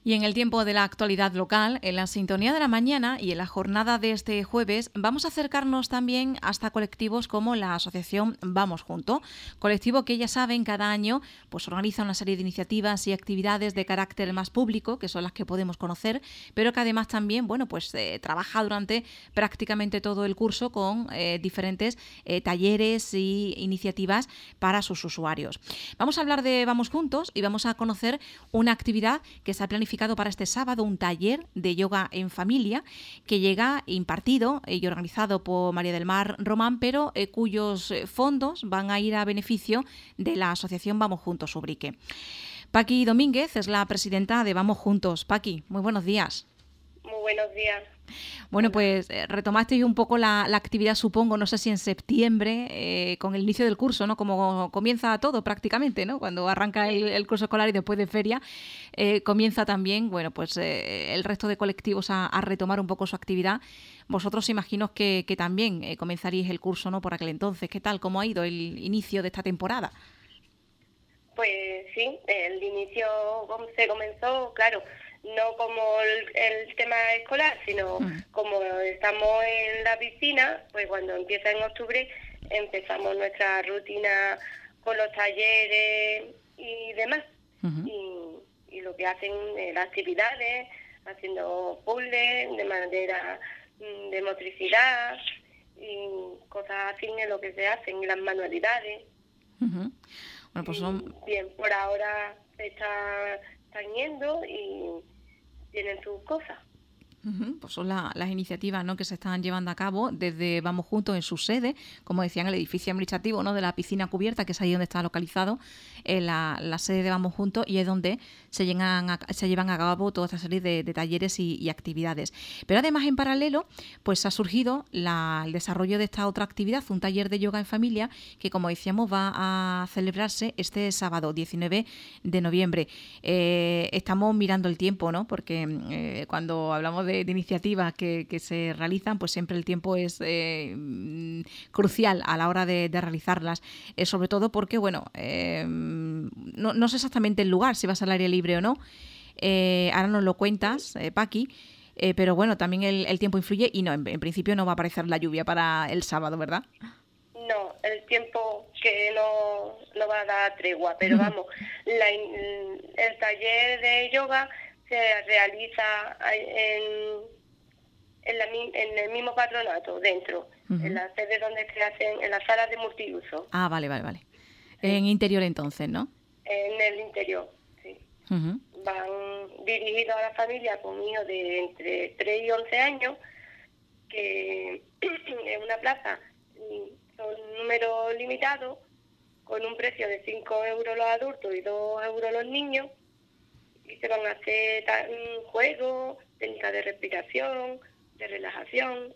Y en el tiempo de la actualidad local, en la sintonía de la mañana y en la jornada de este jueves, vamos a acercarnos también hasta colectivos como la asociación Vamos Junto, colectivo que ya saben cada año pues organiza una serie de iniciativas y actividades de carácter más público, que son las que podemos conocer, pero que además también trabaja durante prácticamente todo el curso con diferentes talleres y iniciativas para sus usuarios. Vamos a hablar de Vamos Juntos y vamos a conocer una actividad que se ha planificado para este sábado, un taller de yoga en familia que llega impartido y organizado por María del Mar Román, pero cuyos fondos van a ir a beneficio de la asociación Vamos Juntos Ubrique. Paqui Domínguez es la presidenta de Vamos Juntos. Paqui, muy buenos días. Muy buenos días. Bueno, pues retomasteis un poco la actividad, supongo, no sé si en septiembre, con el inicio del curso, ¿no? Como comienza todo prácticamente, ¿no? Cuando arranca el curso escolar y después de feria, comienza también, el resto de colectivos a retomar un poco su actividad. Vosotros imagino que también comenzaríais el curso, ¿no? Por aquel entonces. ¿Qué tal? ¿Cómo ha ido el inicio de esta temporada? Pues sí, el inicio se comenzó, claro, no como el tema escolar, sino como estamos en la piscina, pues cuando empieza en octubre empezamos nuestra rutina con los talleres y demás. Y lo que hacen las actividades, haciendo puzzles de manera de motricidad y cosas así en lo que se hacen, y las manualidades. Bueno, pues son... Bien, por ahora están yendo y tienen sus cosas. Pues son las iniciativas, ¿no?, que se están llevando a cabo desde Vamos Juntos en su sede, como decían, el edificio administrativo, ¿no?, de la piscina cubierta, que es ahí donde está localizado la sede de Vamos Juntos, y es donde se llevan a cabo toda esta serie de talleres y actividades. Pero además, en paralelo, pues ha surgido el desarrollo de esta otra actividad, un taller de yoga en familia, que, como decíamos, va a celebrarse este sábado 19 de noviembre. Estamos mirando el tiempo, ¿no?, porque cuando hablamos de iniciativas que se realizan, pues siempre el tiempo es crucial a la hora de realizarlas, sobre todo porque, no sé exactamente el lugar, si va a ser al aire libre o no, ahora nos lo cuentas, Paqui, pero bueno, también el tiempo influye y no, en principio no va a aparecer la lluvia para el sábado, ¿verdad? No, el tiempo que no va a dar tregua, pero vamos, el taller de yoga se realiza en el mismo patronato, dentro, en la sede donde se hacen, en las salas de multiuso. Ah, vale. Sí. En interior entonces, ¿no? En el interior, sí. Van dirigidos a la familia con niños de entre 3 y 11 años, que en una plaza son números limitados, con un precio de 5 euros los adultos y 2 euros los niños, y se van a hacer juegos, técnicas de respiración, de relajación.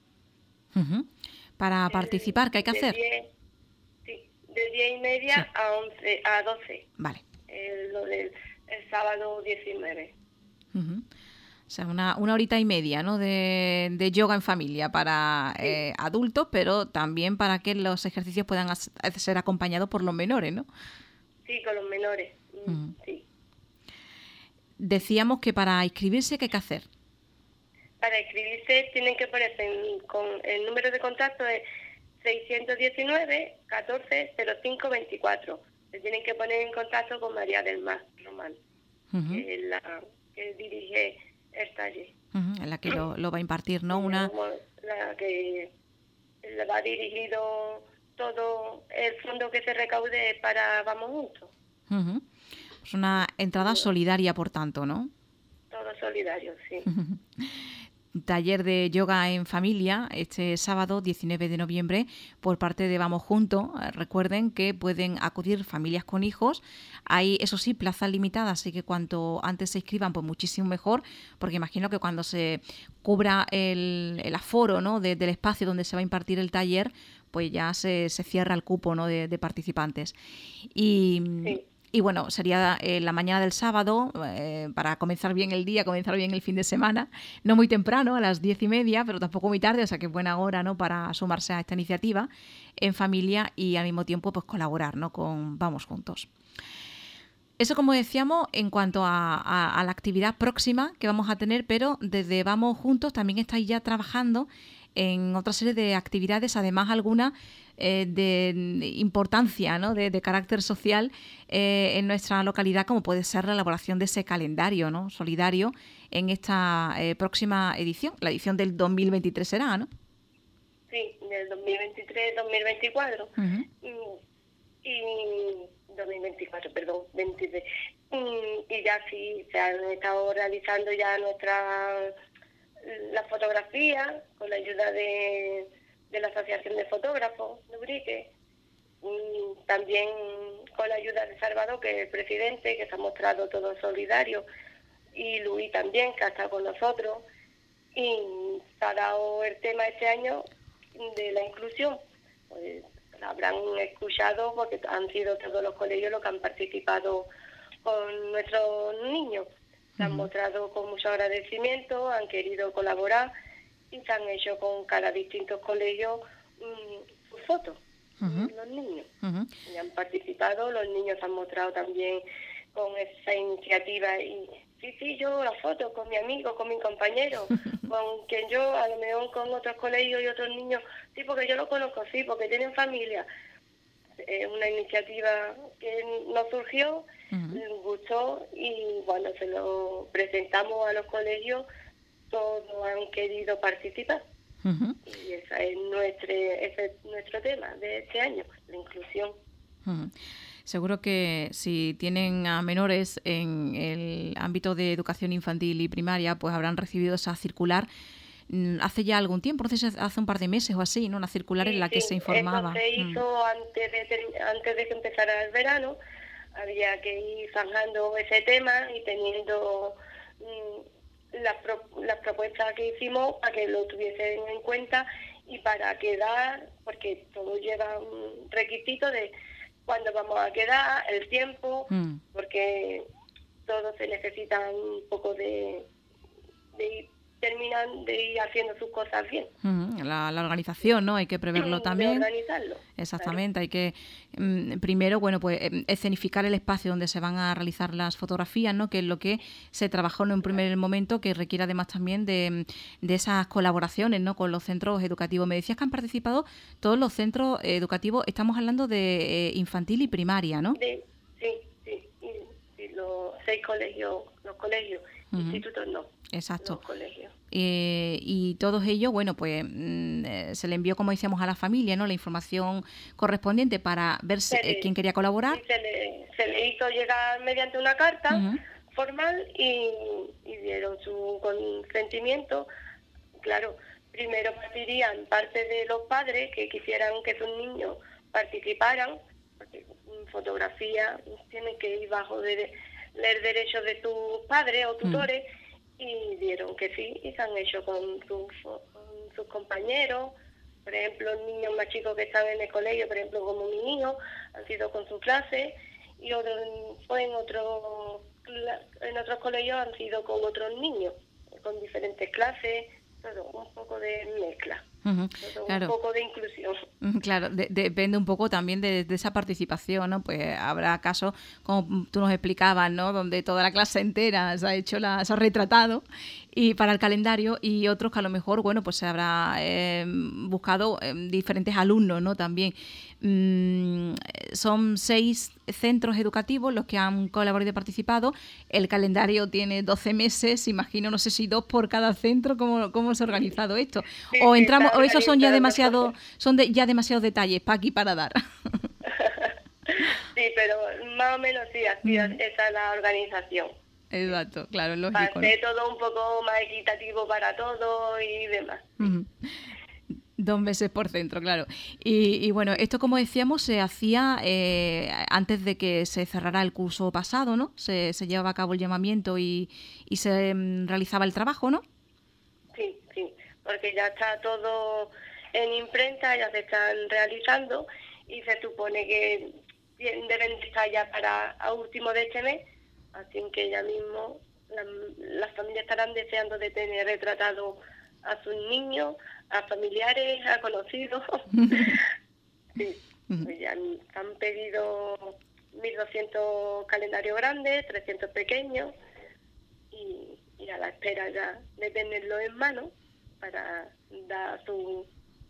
Para participar, ¿qué hay que hacer? De 10:30 a 12. Vale. El sábado 19. O sea, una horita y media, ¿no?, de yoga en familia para adultos, pero también para que los ejercicios puedan ser acompañados por los menores, ¿no? Sí, con los menores. Sí. Decíamos que para inscribirse, ¿qué hay que hacer? Para inscribirse tienen que ponerse con el número de contacto de 619 14 05 24. Se tienen que poner en contacto con María del Mar Román, que es la que dirige el taller. En la que lo va a impartir, ¿no? La que le va dirigido todo el fondo que se recaude para Vamos Juntos. Es una entrada solidaria, por tanto, ¿no? Todo solidario, sí. Taller de yoga en familia este sábado 19 de noviembre por parte de Vamos Juntos. Recuerden que pueden acudir familias con hijos. Hay, eso sí, plazas limitadas, así que cuanto antes se inscriban, pues muchísimo mejor, porque imagino que cuando se cubra el aforo, ¿no?, del espacio donde se va a impartir el taller, pues ya se cierra el cupo, ¿no?, de participantes. Sí. Y bueno, sería la mañana del sábado, para comenzar bien el día, comenzar bien el fin de semana. No muy temprano, a las 10:30, pero tampoco muy tarde, o sea que es buena hora, ¿no?, para sumarse a esta iniciativa en familia y al mismo tiempo pues colaborar, ¿no?, con Vamos Juntos. Eso, como decíamos, en cuanto a la actividad próxima que vamos a tener, pero desde Vamos Juntos también estáis ya trabajando en otra serie de actividades, además algunas de importancia, ¿no? de carácter social en nuestra localidad, como puede ser la elaboración de ese calendario, ¿no? solidario en esta próxima edición. La edición del 2023 será, ¿no? Sí, del 2023-2024. Uh-huh. Y 2024, perdón, 23. Y ya sí, se han estado realizando ya las fotografías con la ayuda de la Asociación de Fotógrafos de Urique. También con la ayuda de Salvador, que es el presidente, que se ha mostrado todo solidario, y Luis también, que ha estado con nosotros. Y se ha dado el tema este año de la inclusión. Pues habrán escuchado porque han sido todos los colegios los que han participado con nuestros niños. Se han mostrado con mucho agradecimiento, han querido colaborar y se han hecho con cada distinto colegio sus fotos, los niños. Y han participado, los niños se han mostrado también con esa iniciativa y sí, yo la foto con mi amigo, con mi compañero, con quien yo, a lo mejor con otros colegios y otros niños, sí, porque yo lo conozco, sí, porque tienen familia. Es una iniciativa que nos surgió, les gustó y bueno, se lo presentamos a los colegios, todos han querido participar. Y ese es nuestro tema de este año, la inclusión. Seguro que si tienen a menores en el ámbito de educación infantil y primaria, pues habrán recibido esa circular hace ya algún tiempo, no sé si hace un par de meses o así, ¿no? Una circular en la que se informaba. Eso se hizo antes de que empezara el verano. Había que ir zanjando ese tema y teniendo las propuestas que hicimos para que lo tuviesen en cuenta y para quedar, porque todo lleva un requisito de cuándo vamos a quedar, el tiempo, porque todo se necesita un poco de ir terminan de ir haciendo sus cosas bien. La organización, ¿no? Hay que preverlo también. De organizarlo. Exactamente, claro. Hay que primero, bueno, pues escenificar el espacio donde se van a realizar las fotografías, ¿no? Que es lo que se trabajó en un primer momento, que requiere además también de esas colaboraciones, ¿no? Con los centros educativos. Me decías que han participado todos los centros educativos, estamos hablando de infantil y primaria, ¿no? Sí, los 6 colegios, institutos no. Exacto. Los colegios. Y todos ellos, bueno, pues se le envió, como decíamos, a la familia, ¿no? La información correspondiente para ver quién quería colaborar. Sí, se le hizo llegar mediante una carta formal y dieron su consentimiento. Claro, primero partirían parte de los padres que quisieran que sus niños participaran, porque fotografía tiene que ir bajo el derecho de tus padres o tutores. Y dieron que sí, y se han hecho con sus compañeros. Por ejemplo, niños más chicos que están en el colegio, por ejemplo, como mi hijo, han sido con su clase, y otros en otros colegios han sido con otros niños, con diferentes clases, todo un poco de mezcla. Claro. Un poco de inclusión. Claro, depende un poco también de esa participación, ¿no? Pues habrá casos, como tú nos explicabas, ¿no? Donde toda la clase entera se ha retratado y para el calendario, y otros que a lo mejor, bueno, pues se habrá buscado diferentes alumnos, ¿no? También son 6 centros educativos los que han colaborado y participado. El calendario tiene 12 meses, imagino, no sé si 2 por cada centro. ¿Cómo se ha organizado esto? O entramos, o esos son ya demasiados detalles para aquí para dar. Sí, pero más o menos sí, así esa es la organización. Exacto, claro, lógico. Para hacer todo un poco más equitativo para todos y demás. 2 meses por centro, claro. Y bueno, esto, como decíamos, se hacía antes de que se cerrara el curso pasado, ¿no? Se llevaba a cabo el llamamiento y se realizaba el trabajo, ¿no? Sí, porque ya está todo en imprenta, ya se están realizando y se supone que deben de estar ya a último de este mes, así que ya mismo las familias estarán deseando de tener retratado a sus niños, a familiares, a conocidos. Sí, pues ya han pedido 1.200 calendarios grandes, 300 pequeños, y a la espera ya de tenerlo en mano para dar su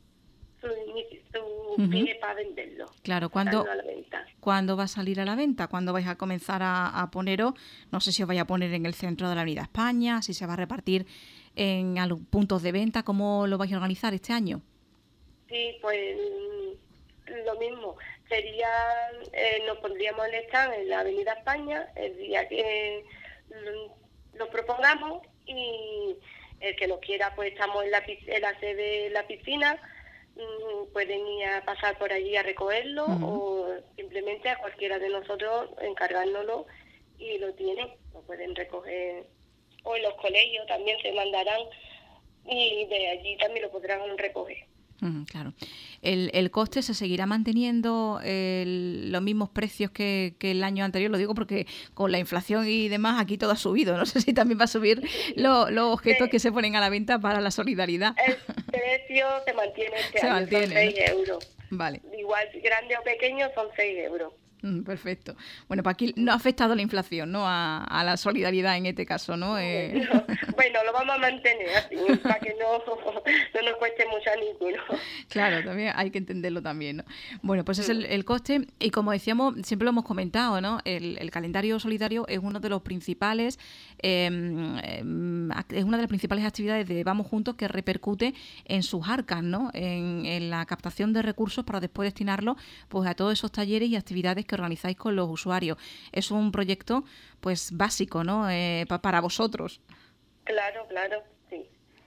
pie para venderlo. Claro, ¿cuándo va a salir a la venta? ¿Cuándo vais a comenzar a poneros? No sé si os vais a poner en el centro de la Avenida España, si se va a repartir en puntos de venta. ¿Cómo lo vais a organizar este año? Sí, pues lo mismo. Sería, nos pondríamos el stand en la Avenida España el día que lo propongamos, y el que lo quiera, pues estamos en la sede de la piscina, pueden ir a pasar por allí a recogerlo, o simplemente a cualquiera de nosotros encargárnoslo y lo tienen, lo pueden recoger, o en los colegios también se mandarán y de allí también lo podrán recoger. Claro. ¿El coste se seguirá manteniendo los mismos precios que el año anterior? Lo digo porque con la inflación y demás aquí todo ha subido. No sé si también va a subir los objetos que se ponen a la venta para la solidaridad. El precio se mantiene Se año, mantiene, son 6 euros. Vale. Igual grande o pequeño son 6 euros. Perfecto. Bueno, pues aquí no ha afectado la inflación, ¿no? A la solidaridad en este caso, ¿no? Bueno, lo vamos a mantener así, para que no nos cueste mucho a ninguno. Claro, también hay que entenderlo también, ¿no? Bueno, pues es el coste, y como decíamos, siempre lo hemos comentado, ¿no? El calendario solidario es uno de los principales, es una de las principales actividades de Vamos Juntos que repercute en sus arcas, ¿no? En la captación de recursos para después destinarlo, pues, a todos esos talleres y actividades que organizáis con los usuarios. Es un proyecto, pues, básico, ¿no? Para vosotros. Claro, sí.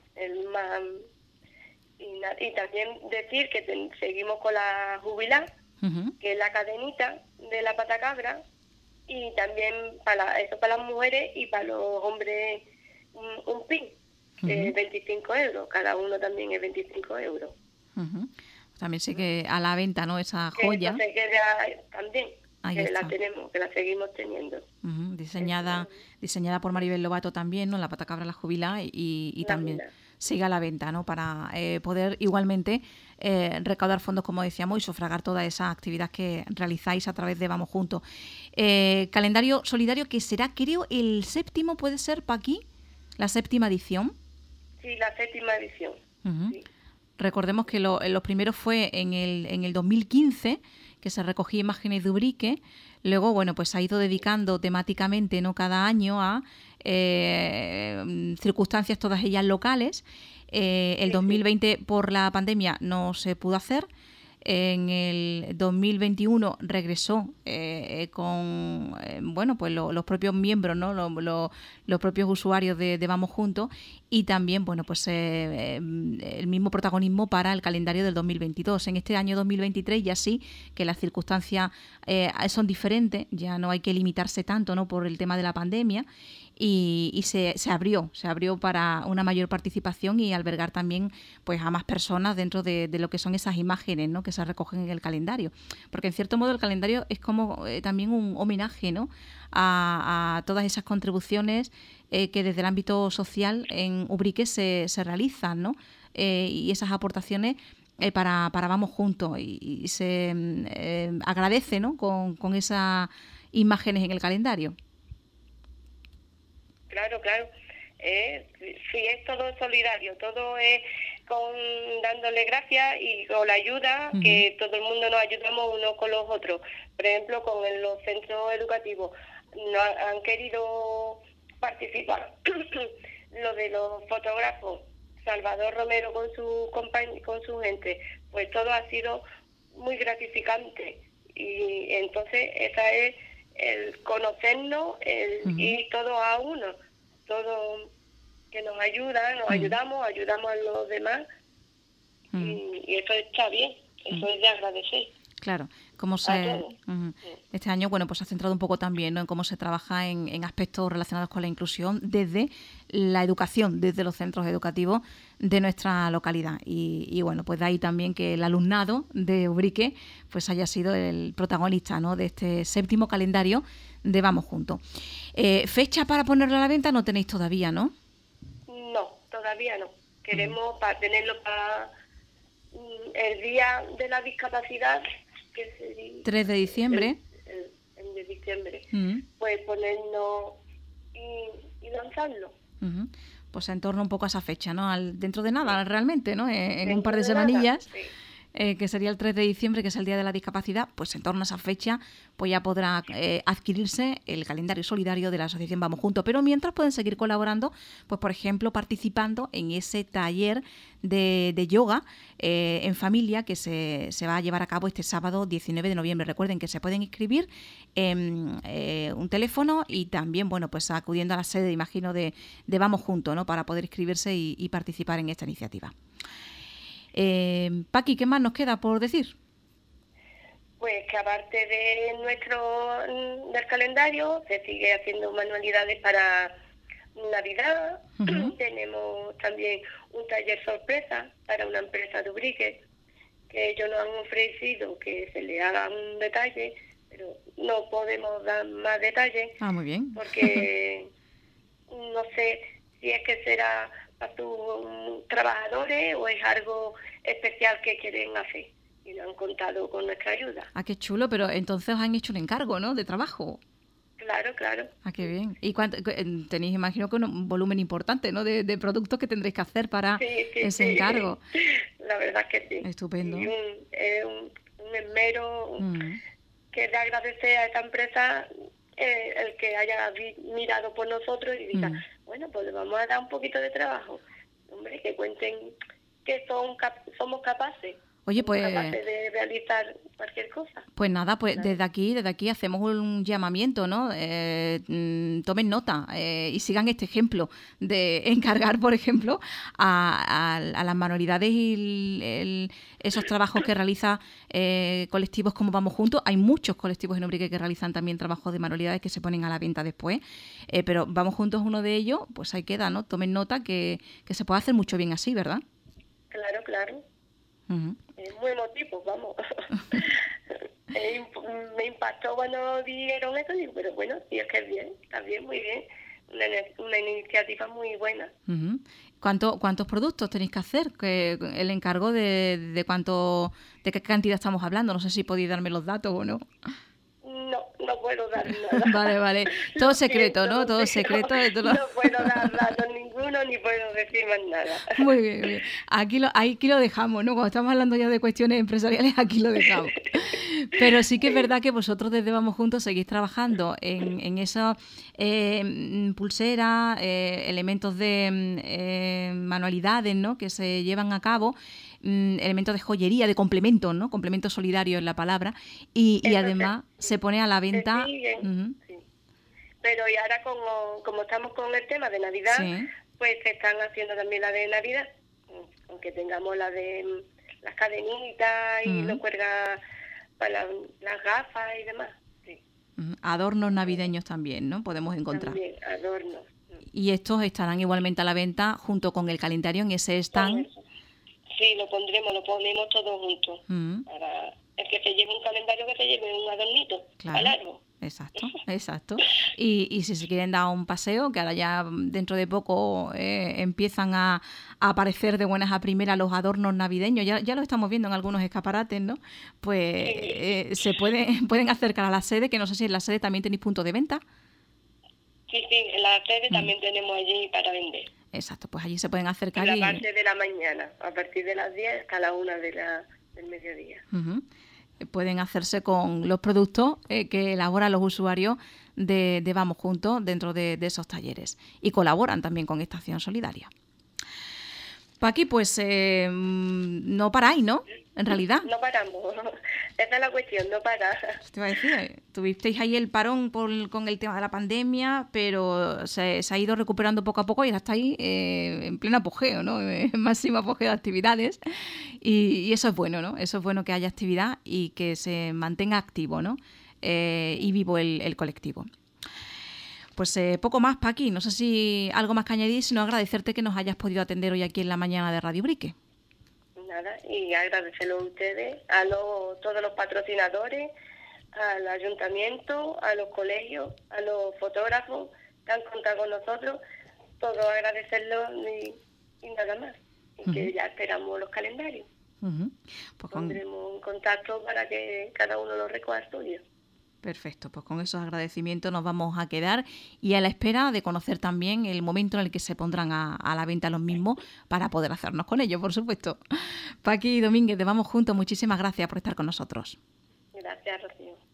Y también decir que seguimos con la jubilá, que es la cadenita de la patacabra, y también para las mujeres, y para los hombres un pin, 25 euros, cada uno también es 25 euros. También sé que a la venta, ¿no? Esa joya. Que se queda también, Ahí que está. la tenemos, que la seguimos teniendo. Diseñada por Maribel Lobato también, ¿no? La patacabra, la jubilá, y también sigue a la venta, ¿no? Para poder igualmente recaudar fondos, como decíamos, y sufragar toda esa actividad que realizáis a través de Vamos Juntos. Calendario solidario que será, creo, el 7º, ¿puede ser, Paqui? ¿La 7ª edición? Sí, la 7ª edición. Sí. Recordemos que los primeros fue en el 2015, que se recogía imágenes de Ubrique. Luego, bueno, pues se ha ido dedicando temáticamente, ¿no? Cada año a circunstancias, todas ellas locales. El 2020 por la pandemia no se pudo hacer. En el 2021 regresó con bueno, pues los propios miembros, ¿no? Los propios usuarios de Vamos Juntos, y también, bueno, pues el mismo protagonismo para el calendario del 2022. En este año 2023 ya sí que las circunstancias son diferentes, ya no hay que limitarse tanto, ¿no? Por el tema de la pandemia. Y se abrió para una mayor participación y albergar también, pues, a más personas dentro de lo que son esas imágenes, ¿no? Que se recogen en el calendario, porque en cierto modo el calendario es como también un homenaje, ¿no? a todas esas contribuciones que desde el ámbito social en Ubrique se realizan, ¿no? Y esas aportaciones para Vamos Juntos, y se agradece, ¿no? con esas imágenes en el calendario. Claro. Sí, es todo solidario, todo es dándole gracias y con la ayuda, que todo el mundo nos ayudamos unos con los otros. Por ejemplo, con los centros educativos no han querido participar. Lo de los fotógrafos, Salvador Romero con su gente, pues todo ha sido muy gratificante, y entonces esa es el conocernos, el ir todos a uno, todo que nos ayuda, nos ayudamos a los demás, y eso está bien, eso es de agradecer. Claro, este año, bueno, pues se ha centrado un poco también, ¿no? En cómo se trabaja en aspectos relacionados con la inclusión desde la educación, desde los centros educativos de nuestra localidad, y bueno, pues de ahí también que el alumnado de Ubrique pues haya sido el protagonista, ¿no? De este 7º calendario de Vamos Juntos. Fecha para ponerlo a la venta no tenéis todavía, ¿no? No, todavía no. Queremos para tenerlo para el día de la discapacidad, que sería 3 de diciembre. El de diciembre, pues ponernos y lanzarlo. Pues en torno un poco a esa fecha, ¿no? Dentro de nada, realmente, ¿no? En un par de Dentro semanillas. nada, sí. Que sería el 3 de diciembre, que es el Día de la Discapacidad, pues en torno a esa fecha pues ya podrá adquirirse el calendario solidario de la Asociación Vamos Juntos. Pero mientras pueden seguir colaborando, pues por ejemplo, participando en ese taller de yoga en familia que se va a llevar a cabo este sábado 19 de noviembre. Recuerden que se pueden inscribir en un teléfono y también, bueno, pues acudiendo a la sede, imagino, de Vamos Juntos, ¿no? Para poder inscribirse y participar en esta iniciativa. Paqui, ¿qué más nos queda por decir? Pues que aparte del calendario se sigue haciendo manualidades para Navidad. Tenemos también un taller sorpresa para una empresa de Ubrique, que ellos nos han ofrecido que se le haga un detalle, pero no podemos dar más detalles. Muy bien. Porque no sé si es que será para tus trabajadores o es algo especial que quieren hacer. Y nos han contado con nuestra ayuda. Qué chulo, pero entonces os han hecho un encargo, ¿no? De trabajo. Claro. Qué bien. ¿Y tenéis, imagino, que un volumen importante, ¿no? De productos que tendréis que hacer para ese encargo? La verdad es que sí. Estupendo. Y un esmero que le agradece a esta empresa el que haya mirado por nosotros y diga, bueno, pues le vamos a dar un poquito de trabajo. Hombre, que cuenten que somos capaces. Oye, pues capaces de realizar cualquier cosa. Pues nada, pues desde aquí hacemos un llamamiento, ¿no? Tomen nota y sigan este ejemplo de encargar, por ejemplo, a las manualidades y esos trabajos que realiza colectivos como Vamos Juntos. Hay muchos colectivos en Ubrique que realizan también trabajos de manualidades que se ponen a la venta después, pero Vamos Juntos es uno de ellos, pues ahí queda, ¿no? Tomen nota que se puede hacer mucho bien así, ¿verdad? Claro. Es muy emotivo, vamos. Me impactó cuando dijeron eso, digo, pero bueno, sí, es que es bien, está bien, muy bien. Una iniciativa muy buena. ¿Cuántos productos tenéis que hacer? El encargo de qué cantidad estamos hablando. No sé si podéis darme los datos o no. No puedo dar nada. Vale. Todo secreto, ¿no? Todo secreto. No puedo dar datos ninguno ni puedo decir más nada. Muy bien. Aquí lo dejamos, ¿no? Cuando estamos hablando ya de cuestiones empresariales, aquí lo dejamos. Pero sí que es verdad que vosotros desde Vamos Juntos seguís trabajando en esas pulseras, elementos de manualidades, ¿no? Que se llevan a cabo, elementos de joyería, de complementos, ¿no? Complementos solidarios es la palabra, y además se pone a la venta. Sí. Pero y ahora como estamos con el tema de Navidad, pues se están haciendo también la de Navidad, aunque tengamos la de las cadenitas y los cuelga para las gafas y demás. Sí. Adornos navideños también, ¿no? Podemos encontrar. También, adornos. Y estos estarán igualmente a la venta junto con el calendario en ese stand. Sí, lo ponemos todos juntos. Para el que se lleve un calendario, que se lleve un adornito. Claro. Largo. Exacto. Y si se quieren dar un paseo, que ahora ya dentro de poco empiezan a aparecer de buenas a primeras los adornos navideños, ya lo estamos viendo en algunos escaparates, ¿no? Pues se pueden acercar a la sede, que no sé si en la sede también tenéis punto de venta. Sí, en la sede también tenemos allí para vender. Exacto, pues allí se pueden acercar. En la parte de la mañana, a partir de las 10 hasta la 1 del mediodía. Pueden hacerse con los productos que elaboran los usuarios de Vamos Juntos dentro de esos talleres y colaboran también con esta acción solidaria. Paqui, pues no paráis, ¿no? En realidad. No paramos. Esa es la cuestión, no parar. Te iba a decir, tuvisteis ahí el parón con el tema de la pandemia, pero se ha ido recuperando poco a poco y ahora estáis en pleno apogeo, ¿no? En máximo apogeo de actividades. Y eso es bueno, ¿no? Eso es bueno que haya actividad y que se mantenga activo, ¿no? Y vivo el colectivo. Pues poco más, Paqui. No sé si algo más que añadir, sino agradecerte que nos hayas podido atender hoy aquí en la mañana de Radio Ubrique. Nada, y agradecerlo a ustedes, todos los patrocinadores, al ayuntamiento, a los colegios, a los fotógrafos que han contado con nosotros, todo agradecerlo y nada más. Y que ya esperamos los calendarios. Pues pondremos en contacto para que cada uno lo recoja suyo. Perfecto, pues con esos agradecimientos nos vamos a quedar y a la espera de conocer también el momento en el que se pondrán a la venta los mismos para poder hacernos con ellos, por supuesto. Paqui Domínguez, de Vamos Juntos, muchísimas gracias por estar con nosotros. Gracias, Rocío.